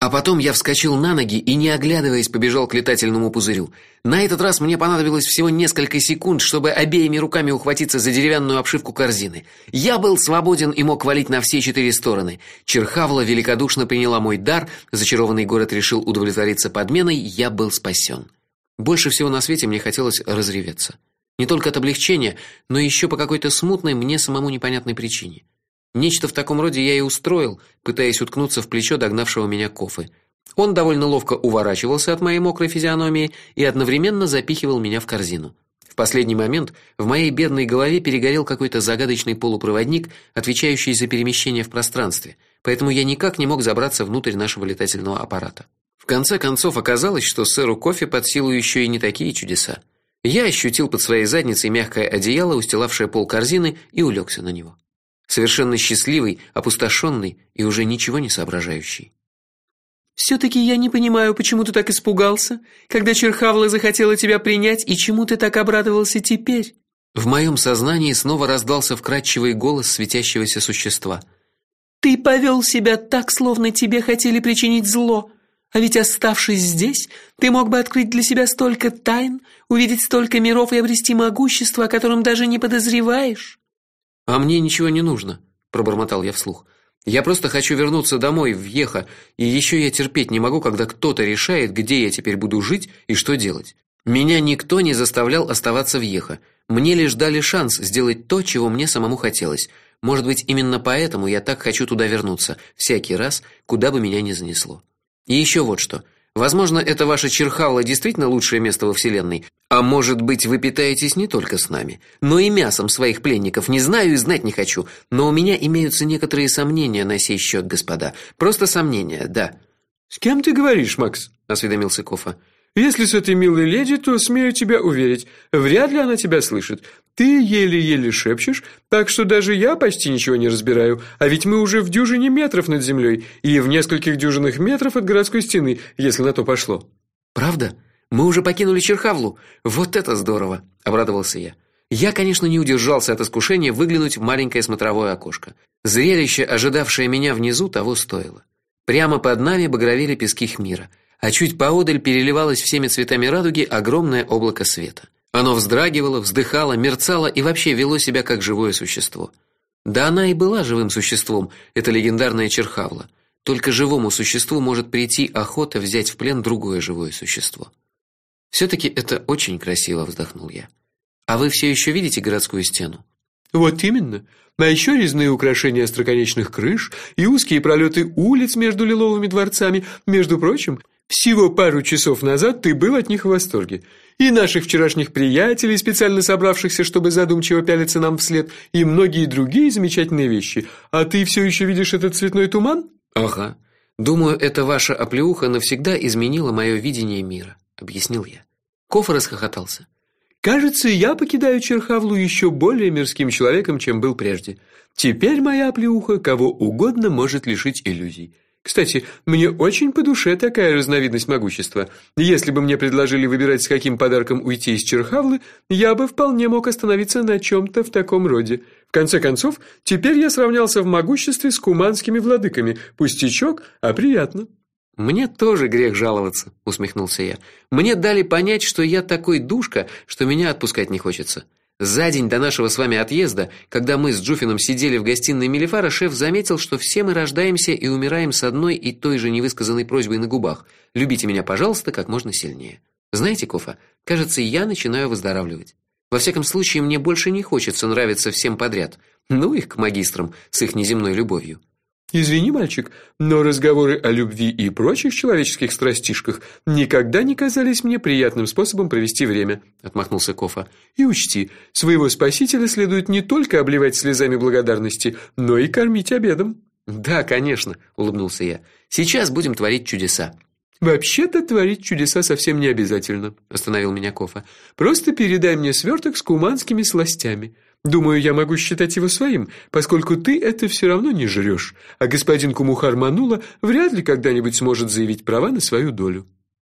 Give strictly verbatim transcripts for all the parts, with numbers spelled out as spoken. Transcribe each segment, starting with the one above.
А потом я вскочил на ноги и, не оглядываясь, побежал к летательному пузырю. На этот раз мне понадобилось всего несколько секунд, чтобы обеими руками ухватиться за деревянную обшивку корзины. Я был свободен и мог валить на все четыре стороны. Черхавла великодушно приняла мой дар, зачарованный город решил удовлетвориться подменой, я был спасен. Больше всего на свете мне хотелось разреветься. Не только от облегчения, но еще по какой-то смутной мне самому непонятной причине. Нечто в таком роде я и устроил, пытаясь уткнуться в плечо догнавшего меня Кофы. Он довольно ловко уворачивался от моей мокрой физиономии и одновременно запихивал меня в корзину. В последний момент в моей бедной голове перегорел какой-то загадочный полупроводник, отвечающий за перемещение в пространстве, поэтому я никак не мог забраться внутрь нашего летательного аппарата. В конце концов оказалось, что сэру Кофе под силу еще и не такие чудеса. Я ощутил под своей задницей мягкое одеяло, устилавшее пол корзины, и улегся на него. Совершенно счастливый, опустошенный и уже ничего не соображающий. Все-таки я не понимаю, почему ты так испугался, когда Черхавла захотела тебя принять, и чему ты так обрадовался теперь? В моем сознании снова раздался вкрадчивый голос светящегося существа. Ты повел себя так, словно тебе хотели причинить зло. А ведь, оставшись здесь, ты мог бы открыть для себя столько тайн, увидеть столько миров и обрести могущество, о котором даже не подозреваешь. А мне ничего не нужно, пробормотал я вслух. Я просто хочу вернуться домой в Йеха, и еще я терпеть не могу, когда кто-то решает, где я теперь буду жить и что делать. Меня никто не заставлял оставаться в Йеха. Мне лишь дали шанс сделать то, чего мне самому хотелось. Может быть, именно поэтому я так хочу туда вернуться всякий раз, куда бы меня ни занесло. И еще вот что. Возможно, это ваша Черхавла действительно лучшее место во вселенной, а может быть, вы питаетесь не только с нами, но и мясом своих пленников. Не знаю и знать не хочу, но у меня имеются некоторые сомнения на сей счет, господа. Просто сомнения, да. С кем ты говоришь, Макс? Осведомился Кофа. Если с этой милой леди, то смею тебя уверить, вряд ли она тебя слышит. Ты еле-еле шепчешь, так что даже я почти ничего не разбираю. А ведь мы уже в дюжине метров над землей и в нескольких дюжинах метров от городской стены, если на то пошло. Правда? Мы уже покинули Черхавлу. Вот это здорово, обрадовался я. Я, конечно, не удержался от искушения выглянуть в маленькое смотровое окошко. Зрелище, ожидавшее меня внизу, того стоило. Прямо под нами багровели пески Хмира, а чуть поодаль переливалось всеми цветами радуги огромное облако света. Оно вздрагивало, вздыхало, мерцало и вообще вело себя как живое существо. Да она и была живым существом, эта легендарная Черхавла. Только живому существу может прийти охота взять в плен другое живое существо. все таки это очень красиво, вздохнул я. А вы все еще видите городскую стену? Вот именно. А еще резные украшения остроконечных крыш и узкие пролеты улиц между лиловыми дворцами. Между прочим, всего пару часов назад ты был от них в восторге. И наших вчерашних приятелей, специально собравшихся, чтобы задумчиво пялиться нам вслед, и многие другие замечательные вещи. А ты все еще видишь этот цветной туман? Ага. Думаю, эта ваша оплеуха навсегда изменила мое видение мира, объяснил я. Кофа расхохотался. Кажется, я покидаю Черхавлу еще более мирским человеком, чем был прежде. Теперь моя оплеуха кого угодно может лишить иллюзий. Кстати, мне очень по душе такая разновидность могущества. Если бы мне предложили выбирать, с каким подарком уйти из Черхавлы, я бы вполне мог остановиться на чем-то в таком роде. В конце концов, теперь я сравнялся в могуществе с куманскими владыками. Пустячок, а приятно. Мне тоже грех жаловаться, усмехнулся я. Мне дали понять, что я такой душка, что меня отпускать не хочется. За день до нашего с вами отъезда, когда мы с Джуфином сидели в гостиной Мелифара, шеф заметил, что все мы рождаемся и умираем с одной и той же невысказанной просьбой на губах: любите меня, пожалуйста, как можно сильнее. Знаете, Кофа, кажется, я начинаю выздоравливать. Во всяком случае, мне больше не хочется нравиться всем подряд. Ну их к магистрам с их неземной любовью. Извини, мальчик, но разговоры о любви и прочих человеческих страстишках никогда не казались мне приятным способом провести время, отмахнулся Кофа. И учти, своего спасителя следует не только обливать слезами благодарности, но и кормить обедом. Да, конечно, улыбнулся я. Сейчас будем творить чудеса. Вообще-то творить чудеса совсем не обязательно, остановил меня Кофа. Просто передай мне сверток с куманскими сластями. Думаю, я могу считать его своим, поскольку ты это все равно не жрешь, а господин Кумухар Манула вряд ли когда-нибудь сможет заявить права на свою долю.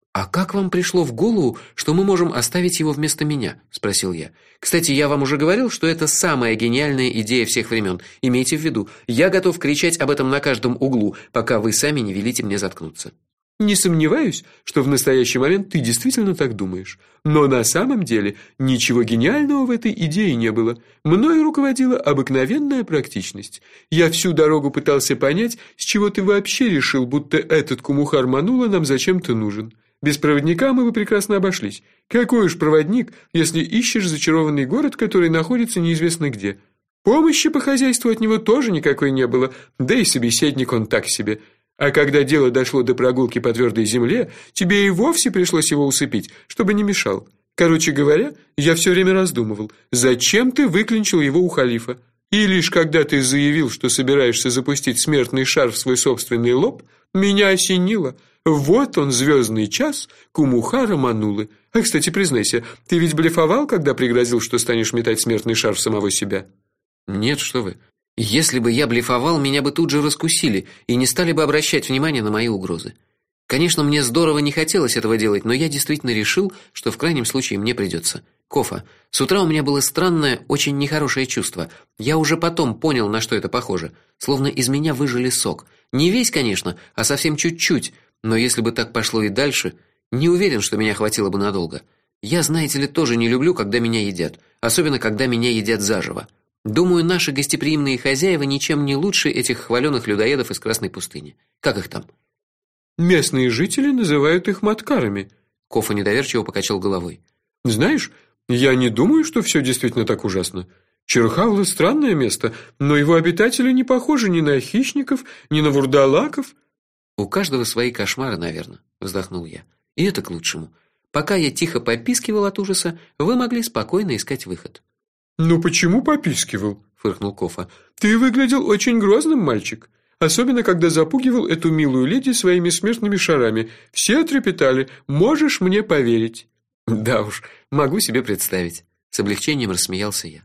А как вам пришло в голову, что мы можем оставить его вместо меня, спросил я. Кстати, я вам уже говорил, что это самая гениальная идея всех времен. Имейте в виду, я готов кричать об этом на каждом углу, пока вы сами не велите мне заткнуться. Не сомневаюсь, что в настоящий момент ты действительно так думаешь. Но на самом деле ничего гениального в этой идее не было. Мною руководила обыкновенная практичность. Я всю дорогу пытался понять, с чего ты вообще решил, будто этот кумухар Манула нам зачем-то нужен. Без проводника мы бы прекрасно обошлись. Какой уж проводник, если ищешь зачарованный город, который находится неизвестно где. Помощи по хозяйству от него тоже никакой не было, да и собеседник он так себе. А когда дело дошло до прогулки по твердой земле, тебе и вовсе пришлось его усыпить, чтобы не мешал. Короче говоря, я все время раздумывал, зачем ты выклинчил его у халифа. И лишь когда ты заявил, что собираешься запустить смертный шар в свой собственный лоб, меня осенило. Вот он, звездный час кумухара Манулы. А, кстати, признайся, ты ведь блефовал, когда пригрозил, что станешь метать смертный шар в самого себя? Нет, что вы. Если бы я блефовал, меня бы тут же раскусили и не стали бы обращать внимание на мои угрозы. Конечно, мне здорово не хотелось этого делать, но я действительно решил, что в крайнем случае мне придется. Кофа, с утра у меня было странное, очень нехорошее чувство. Я уже потом понял, на что это похоже. Словно из меня выжали сок. Не весь, конечно, а совсем чуть-чуть. Но если бы так пошло и дальше, не уверен, что меня хватило бы надолго. Я, знаете ли, тоже не люблю, когда меня едят, особенно когда меня едят заживо. Думаю, наши гостеприимные хозяева ничем не лучше этих хваленых людоедов из Красной пустыни. Как их там? Местные жители называют их маткарами. Кофа недоверчиво покачал головой. Знаешь, я не думаю, что все действительно так ужасно. Чирхавла странное место, но его обитатели не похожи ни на хищников, ни на вурдалаков. У каждого свои кошмары, наверное, вздохнул я. И это к лучшему. Пока я тихо попискивал от ужаса, вы могли спокойно искать выход. Ну почему попискивал? Фыркнул Кофа. Ты выглядел очень грозным, мальчик, особенно когда запугивал эту милую леди своими смертными шарами. Все трепетали. Можешь мне поверить? Да уж, могу себе представить, с облегчением рассмеялся я.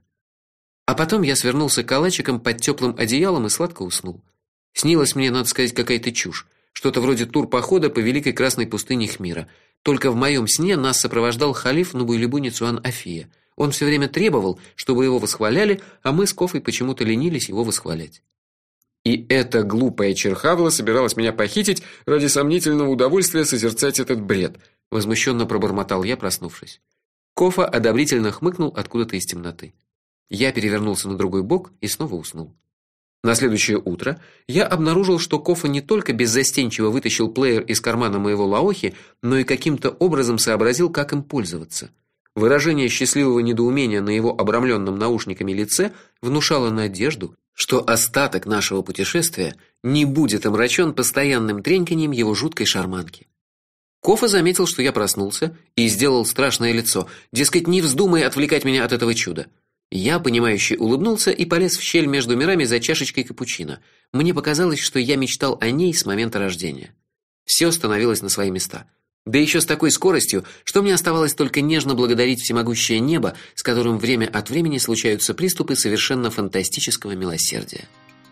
А потом я свернулся калачиком под теплым одеялом и сладко уснул. Снилась мне, надо сказать, какая-то чушь, что-то вроде турпохода по великой красной пустыне Хмира. Только в моем сне нас сопровождал халиф Нубуйлибуни Цуан-Афия. Он все время требовал, чтобы его восхваляли, а мы с Кофой почему-то ленились его восхвалять. И эта глупая Чирхавла собиралась меня похитить ради сомнительного удовольствия созерцать этот бред, возмущенно пробормотал я, проснувшись. Кофа одобрительно хмыкнул откуда-то из темноты. Я перевернулся на другой бок и снова уснул. На следующее утро я обнаружил, что Кофа не только беззастенчиво вытащил плеер из кармана моего лаохи, но и каким-то образом сообразил, как им пользоваться. Выражение счастливого недоумения на его обрамленном наушниками лице внушало надежду, что остаток нашего путешествия не будет омрачен постоянным треньканьем его жуткой шарманки. Кофа заметил, что я проснулся, и сделал страшное лицо, дескать, не вздумай отвлекать меня от этого чуда. Я, понимающе улыбнулся и полез в щель между мирами за чашечкой капучино. Мне показалось, что я мечтал о ней с момента рождения. Все становилось на свои места. Да еще с такой скоростью, что мне оставалось только нежно благодарить всемогущее небо, с которым время от времени случаются приступы совершенно фантастического милосердия.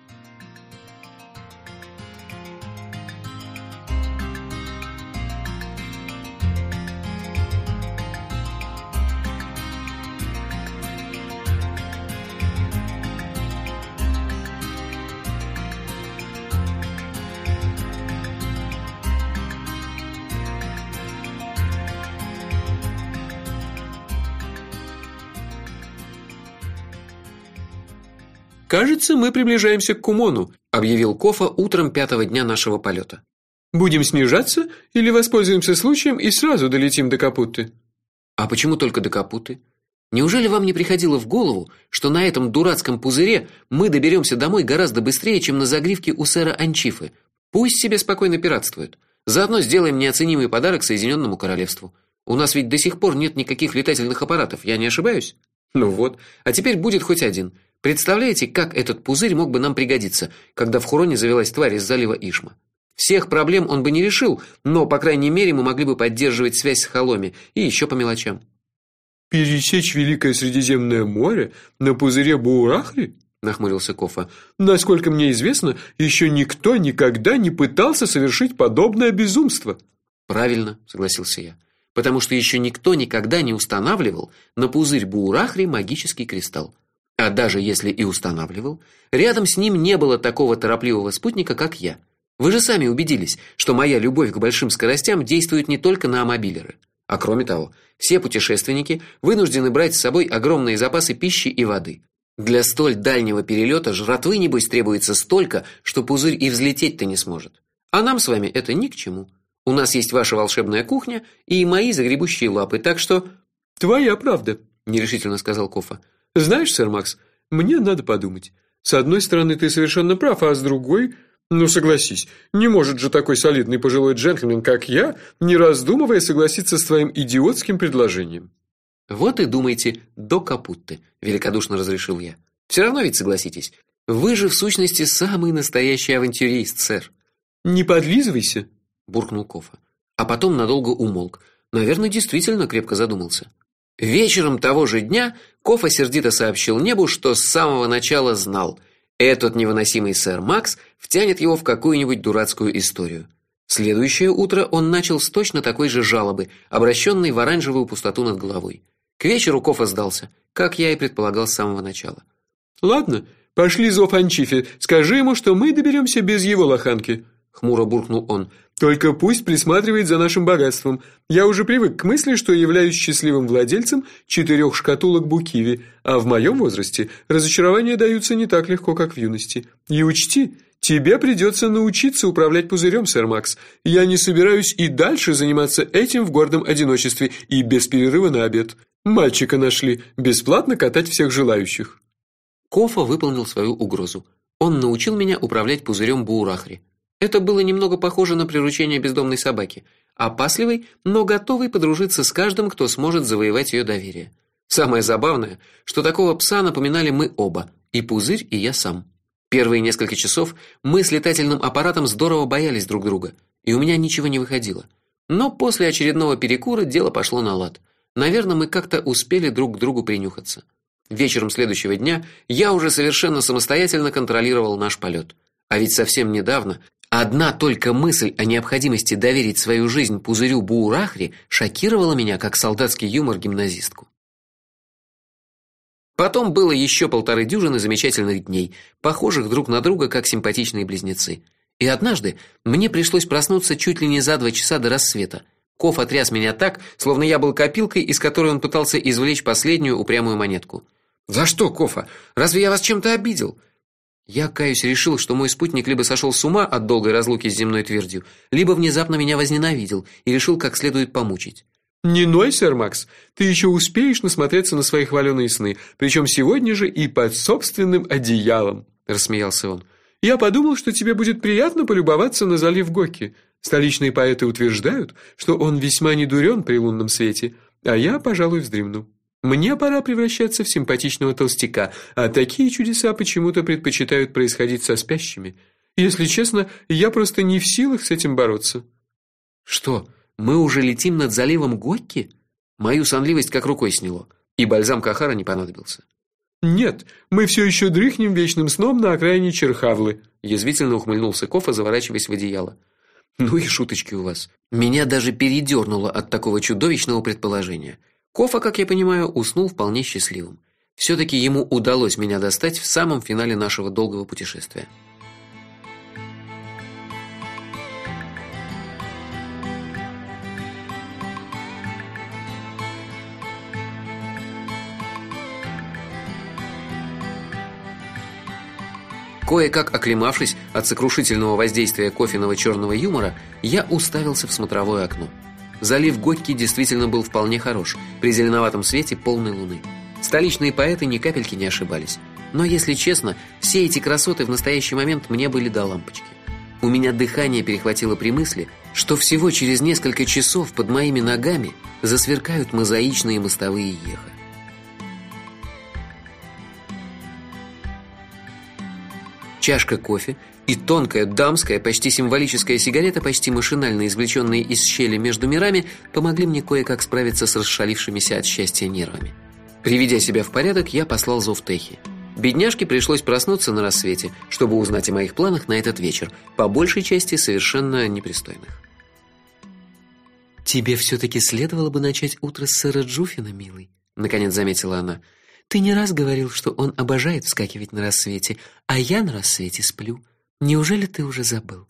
Кажется, мы приближаемся к Кумону, объявил Кофа утром пятого дня нашего полета. Будем снижаться или воспользуемся случаем и сразу долетим до Капуты? А почему только до Капуты? Неужели вам не приходило в голову, что на этом дурацком пузыре мы доберемся домой гораздо быстрее, чем на загривке у сэра Анчифы? Пусть себе спокойно пиратствуют. Заодно сделаем неоценимый подарок Соединенному Королевству. У нас ведь до сих пор нет никаких летательных аппаратов, я не ошибаюсь? Ну вот, а теперь будет хоть один. Представляете, как этот пузырь мог бы нам пригодиться, когда в Хуроне завелась тварь из залива Ишма? Всех проблем он бы не решил, но, по крайней мере, мы могли бы поддерживать связь с Халоми и еще по мелочам. Пересечь Великое Средиземное море на пузыре Буурахли? Нахмурился Кофа. Насколько мне известно, еще никто никогда не пытался совершить подобное безумство. Правильно, согласился я. Потому что еще никто никогда не устанавливал на пузырь Буурахри магический кристалл. А даже если и устанавливал, рядом с ним не было такого торопливого спутника, как я. Вы же сами убедились, что моя любовь к большим скоростям действует не только на амобилеры. А кроме того, все путешественники вынуждены брать с собой огромные запасы пищи и воды. Для столь дальнего перелета жратвы небось требуется столько, что пузырь и взлететь-то не сможет. А нам с вами это ни к чему. У нас есть ваша волшебная кухня и мои загребущие лапы, так что твоя правда, нерешительно сказал Кофа. Знаешь, сэр Макс, мне надо подумать. С одной стороны, ты совершенно прав, а с другой, ну согласись, не может же такой солидный пожилой джентльмен, как я, не раздумывая согласиться с твоим идиотским предложением. Вот и думайте до капутты, великодушно разрешил я. Все равно ведь согласитесь. Вы же в сущности самый настоящий авантюрист, сэр. Не подлизывайся, буркнул Кофа, а потом надолго умолк. Наверное, действительно крепко задумался. Вечером того же дня Кофа сердито сообщил небу, что с самого начала знал: этот невыносимый сэр Макс втянет его в какую-нибудь дурацкую историю. Следующее утро он начал с точно такой же жалобы, обращенной в оранжевую пустоту над головой. К вечеру Кофа сдался, как я и предполагал с самого начала. Ладно, пошли зов Анчифе, скажи ему, что мы доберемся без его лоханки, хмуро буркнул он. Только пусть присматривает за нашим богатством. Я уже привык к мысли, что являюсь счастливым владельцем четырех шкатулок Букиви, а в моем возрасте разочарования даются не так легко, как в юности. И учти, тебе придется научиться управлять пузырем, сэр Макс. Я не собираюсь и дальше заниматься этим в гордом одиночестве и без перерыва на обед. Мальчика нашли, бесплатно катать всех желающих. Кофа выполнил свою угрозу. Он научил меня управлять пузырем Буурахри. Это было немного похоже на приручение бездомной собаки, опасливой, но готовой подружиться с каждым, кто сможет завоевать ее доверие. Самое забавное, что такого пса напоминали мы оба, и пузырь, и я сам. Первые несколько часов мы с летательным аппаратом здорово боялись друг друга, и у меня ничего не выходило. Но после очередного перекура дело пошло на лад. Наверное, мы как-то успели друг к другу принюхаться. Вечером следующего дня я уже совершенно самостоятельно контролировал наш полет. А ведь совсем недавно одна только мысль о необходимости доверить свою жизнь пузырю Буурахри шокировала меня, как солдатский юмор гимназистку. Потом было еще полторы дюжины замечательных дней, похожих друг на друга, как симпатичные близнецы. И однажды мне пришлось проснуться чуть ли не за два часа до рассвета. Кофа тряс меня так, словно я был копилкой, из которой он пытался извлечь последнюю упрямую монетку. «За что, Кофа? Разве я вас чем-то обидел?» Я, каюсь, решил, что мой спутник либо сошел с ума от долгой разлуки с земной твердью, либо внезапно меня возненавидел и решил как следует помучить. «Не ной, сэр Макс, ты еще успеешь насмотреться на свои хваленые сны, причем сегодня же и под собственным одеялом», – рассмеялся он. «Я подумал, что тебе будет приятно полюбоваться на залив Гокки. Столичные поэты утверждают, что он весьма недурен при лунном свете, а я, пожалуй, вздремну. Мне пора превращаться в симпатичного толстяка, а такие чудеса почему-то предпочитают происходить со спящими. Если честно, я просто не в силах с этим бороться». «Что, мы уже летим над заливом Гокки?» Мою сонливость как рукой сняло, и бальзам Кахара не понадобился. «Нет, мы все еще дрыхнем вечным сном на окраине Черхавлы», язвительно ухмыльнулся Кофа, заворачиваясь в одеяло. «Ну и шуточки у вас. Меня даже передернуло от такого чудовищного предположения». Кофа, как я понимаю, уснул вполне счастливым. Все-таки ему удалось меня достать в самом финале нашего долгого путешествия. Кое-как оклемавшись от сокрушительного воздействия кофейного черного юмора, я уставился в смотровое окно. Залив Гокки действительно был вполне хорош, при зеленоватом свете полной луны. Столичные поэты ни капельки не ошибались. Но, если честно, все эти красоты в настоящий момент мне были до лампочки. У меня дыхание перехватило при мысли, что всего через несколько часов под моими ногами засверкают мозаичные мостовые Йеха. Чашка кофе и тонкая дамская, почти символическая сигарета, почти машинально извлеченные из щели между мирами, помогли мне кое-как справиться с расшалившимися от счастья нервами. Приведя себя в порядок, я послал зов Техи. Бедняжке пришлось проснуться на рассвете, чтобы узнать о моих планах на этот вечер, по большей части совершенно непристойных. Тебе все таки следовало бы начать утро с сэра Джуффина, милый, наконец заметила она. Ты не раз говорил, что он обожает вскакивать на рассвете, а я на рассвете сплю. Неужели ты уже забыл?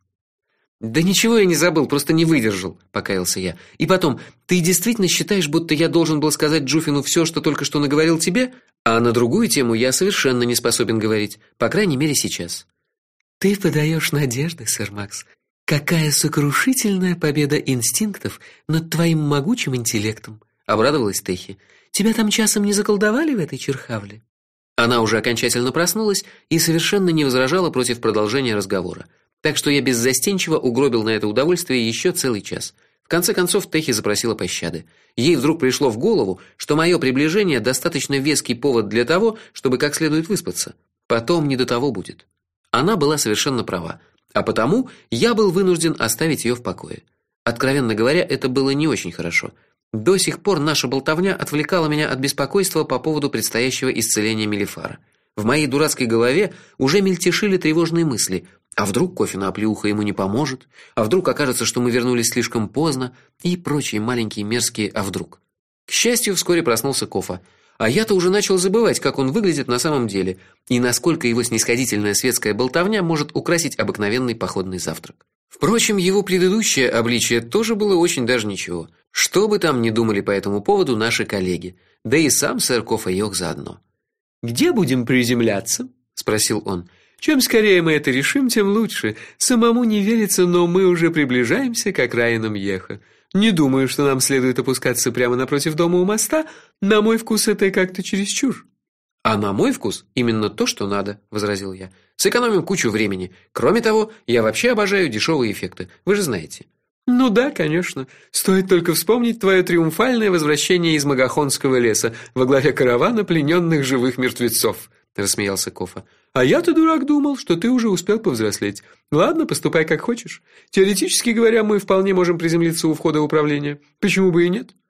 Да ничего я не забыл, просто не выдержал, покаялся я. И потом, ты действительно считаешь, будто я должен был сказать Джуффину все, что только что наговорил тебе, а на другую тему я совершенно не способен говорить, по крайней мере, сейчас. Ты подаешь надежды, сэр Макс. Какая сокрушительная победа инстинктов над твоим могучим интеллектом, обрадовалась Техи. Тебя там часом не заколдовали в этой черхавле? Она уже окончательно проснулась и совершенно не возражала против продолжения разговора. Так что я беззастенчиво угробил на это удовольствие еще целый час. В конце концов Техи запросила пощады. Ей вдруг пришло в голову, что мое приближение достаточно веский повод для того, чтобы как следует выспаться. Потом не до того будет. Она была совершенно права, а потому я был вынужден оставить ее в покое. Откровенно говоря, это было не очень хорошо. До сих пор наша болтовня отвлекала меня от беспокойства по поводу предстоящего исцеления Мелифара. В моей дурацкой голове уже мельтешили тревожные мысли. А вдруг Кофина оплеуха ему не поможет? А вдруг окажется, что мы вернулись слишком поздно? И прочие маленькие мерзкие «а вдруг?». К счастью, вскоре проснулся Кофа. А я-то уже начал забывать, как он выглядит на самом деле, и насколько его снисходительная светская болтовня может украсить обыкновенный походный завтрак. Впрочем, его предыдущее обличие тоже было очень даже ничего. Что бы там ни думали по этому поводу наши коллеги, да и сам сэр Кофа Йох заодно. «Где будем приземляться?» – спросил он. «Чем скорее мы это решим, тем лучше. Самому не верится, но мы уже приближаемся к окраинам Йеха. Не думаю, что нам следует опускаться прямо напротив дома у моста. На мой вкус это как-то чересчур». «А на мой вкус именно то, что надо», – возразил я. «Сэкономим кучу времени. Кроме того, я вообще обожаю дешевые эффекты, вы же знаете». «Ну да, конечно. Стоит только вспомнить твое триумфальное возвращение из Магахонского леса во главе каравана плененных живых мертвецов», – рассмеялся Кофа. «А я-то, дурак, думал, что ты уже успел повзрослеть. Ладно, поступай как хочешь. Теоретически говоря, мы вполне можем приземлиться у входа в управление. Почему бы и нет?»